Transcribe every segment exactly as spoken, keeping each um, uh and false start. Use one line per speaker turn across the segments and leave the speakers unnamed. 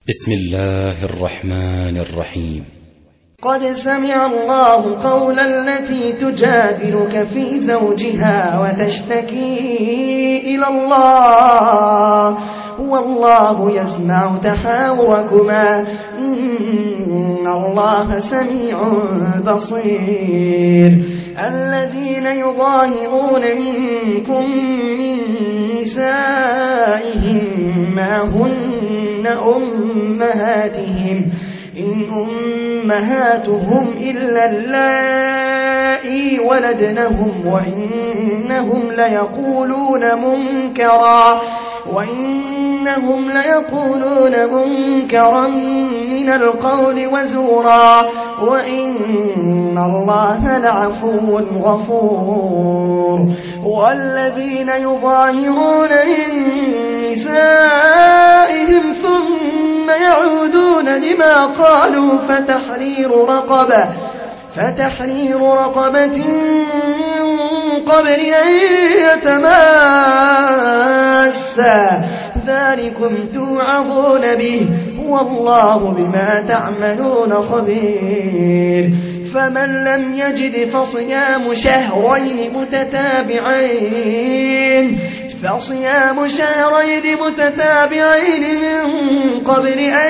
بسم الله الرحمن الرحيم.
قد سمع الله قول التي تجادلك في زوجها وتشتكي إلى الله والله يسمع تحاوركما إن الله سميع بصير. الذين يظاهرون منكم من نسائهم ما هن أمهاتهم إن أمهاتهم إلا اللائي ولدنهم وإنهم ليقولون منكرا وإنهم ليقولون منكرا من القول وزورا وإن الله لعفو غفور. والذين يظاهرون من نسائهم ثم يعودون لما قالوا فتحرير رقبة فتحرير رقبة من قبل أن يتماسا ذلكم توعظون به والله بما تعملون خبير. فمن لم يجد فصيام شهرين متتابعين فصيام شهرين متتابعين من قبل أن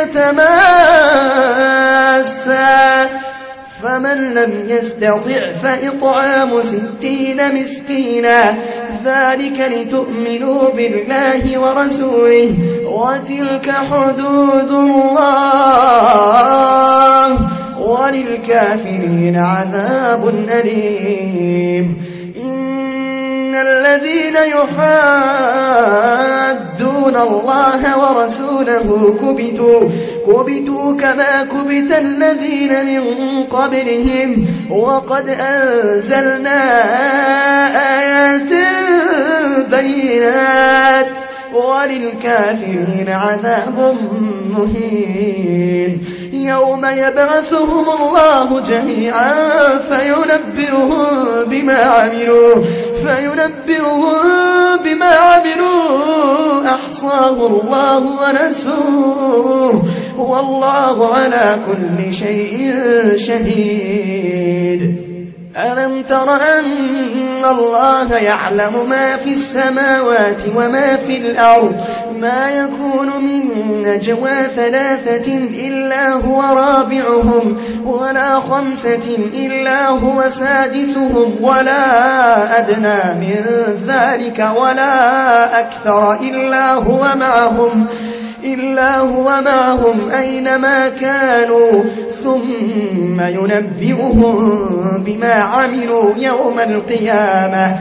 يتماسا فمن لم يستطع فإطعام ستين مسكينا ذلك لتؤمنوا بالله ورسوله وتلك حدود الله وللكافرين عذاب أليم. إن الذين يحادون الله ورسوله كبتوا كبتوا كما كبت الذين من قبلهم وقد أنزلنا آيات بينات وللكافرين عذاب مهين. يوم يبعثهم الله جميعا فينبئهم بما عملوا فينبئهم بما عملوا أحصاه الله ونسوه والله على كل شيء شهيد. ألم تر أن الله يعلم ما في السماوات وما في الأرض ما يكون من نجوى ثلاثة إلا هو رابعهم ولا خمسة إلا هو سادسهم ولا أدنى من ذلك ولا أكثر إلا هو معهم إلا هو معهم أينما كانوا ثم ينبئهم بما عملوا يوم القيامة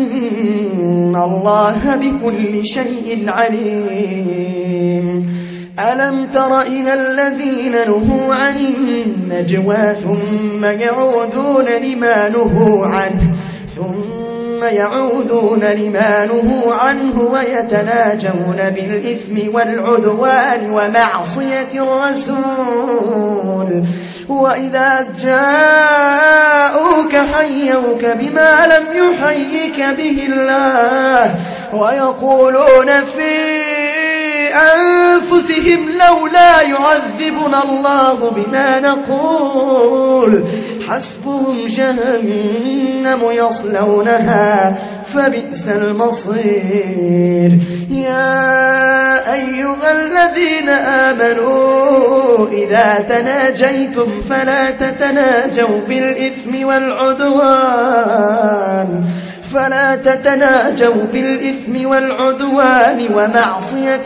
إن الله بكل شيء عليم. ألم تر إلى الذين نهوا عن النجوى ثم يعودون لما نهوا عنه ثم يعودون لما نهوا عنه ويتناجون بالإثم والعدوان ومعصية الرسول وإذا جاءوك حيوك بما لم يحيك به الله ويقولون في أنفسهم لولا يعذبنا الله بما نقول حسبهم جهنم يصلونها فبئس المصير. يا أيها الذين آمنوا إذا تناجيتم فلا تتناجوا بالإثم والعدوان فلا تتناجوا بالإثم والعدوان ومعصية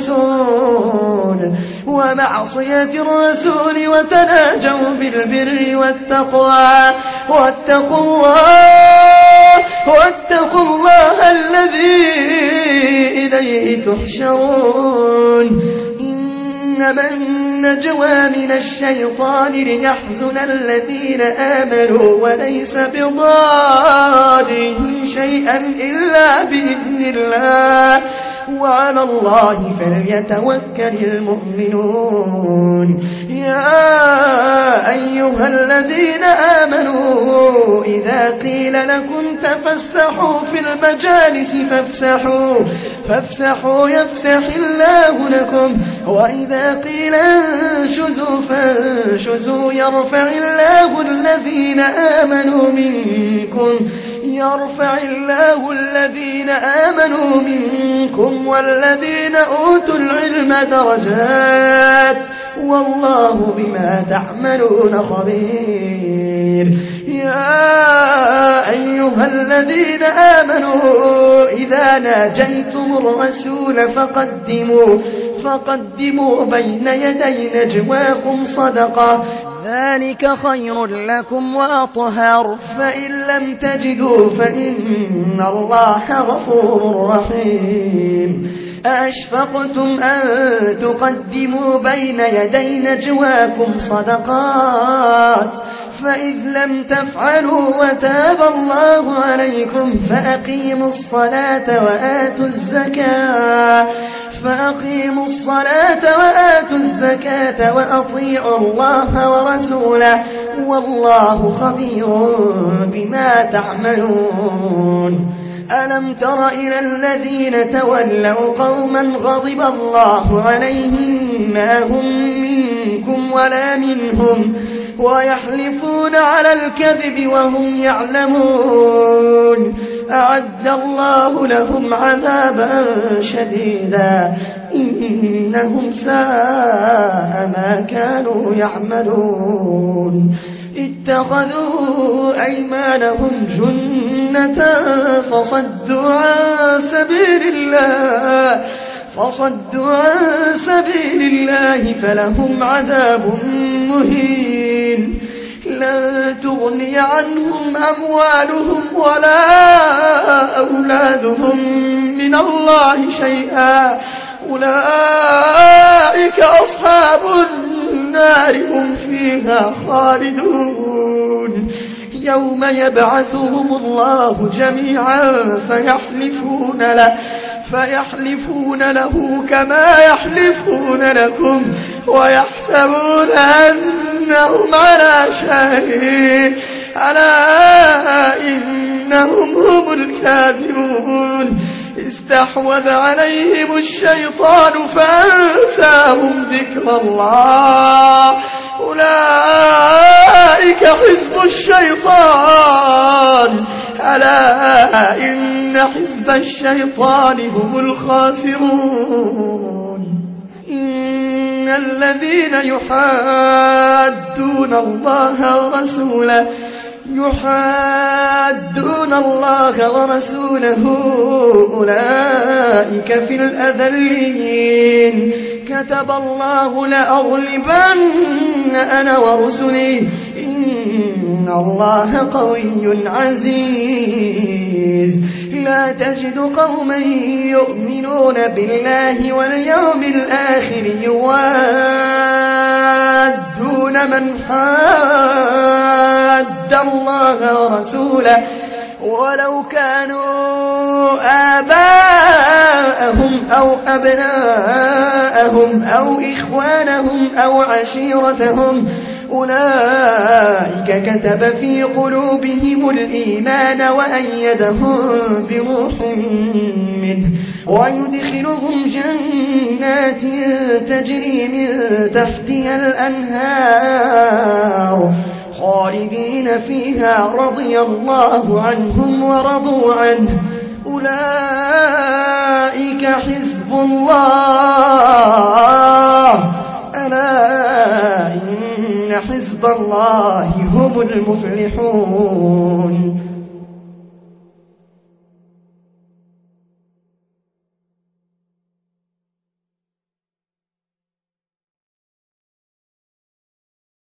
الرسول ومعصية الرسول وتناجوا بالبر والتقوى واتقوا الله واتقوا الله الذي إليه تحشرون. إنما النجوى من الشيطان ليحزن الذين آمنوا وليس بضارهم شيئا إلا بإذن الله وعلى الله فليتوكل المؤمنون. يا أيها الذين آمنوا إذا قيل لكم تفسحوا في المجالس فافسحوا فافسحوا يفسح الله لكم، وإذا قيل انشزوا فانشزوا يرفع الله الذين آمنوا منكم يرفع الله الذين آمنوا منكم والذين أوتوا العلم درجات، والله بما تعملون خبير. يا أيها الذين آمنوا إذا ناجيتم الرسول فقدموا فقدموا بين يدي نجواكم صدقة، ذلك خير لكم وأطهر، فإن لم تجدوا فإن الله غفور رحيم. أأشفقتم أن تقدموا بين يدي نجواكم صدقات، فإذ لم تفعلوا وتاب الله عليكم فأقيموا الصلاة وآتوا الزكاة فأقيموا الصلاة وآتوا الزكاة وأطيعوا الله ورسوله، والله خبير بما تعملون. ألم تر إلى الذين تولوا قوما غضب الله عليهم ما هم منكم ولا منهم ويحلفون على الكذب وهم يعلمون، أعد الله لهم عذابا شديدا إنهم ساء ما كانوا يعملون. اتخذوا أيمانهم جنة فصدوا عن سبيل الله فصدوا عن سبيل الله فلهم عذاب مهين. لن تغني عنهم أموالهم ولا أولادهم من الله شيئا، أولئك أصحاب النار هم فيها خالدون. يوم يبعثهم الله جميعا فيحلفون له فيحلفون له كما يحلفون لكم ويحسبون أنهم على شيء، ألا إنهم هم الكاذبون. استحوذ عليهم الشيطان فأنساهم ذكر الله، أولئك حزب الشيطان، ألا إن حزب الشيطان هم الخاسرون. إن الذين يحادون الله ورسوله يحادون الله ورسوله أولئك في الأذلين. كتب الله لأغلبن أنا ورسلي إن الله قوي عزيز. لا تجد قوما يؤمنون بالله واليوم الآخر يوادون من حاد الله ورسوله ولو كانوا آباءهم أو أبناءهم أو إخوانهم أو عشيرتهم، أولئك كتب في قلوبهم الإيمان وأيدهم بروح منه ويدخلهم جنات تجري من تحتها الأنهار خالدين فيها رضي الله عنهم ورضوا عنه، أولئك حزب الله، ألا إن حزب الله هم المفلحون.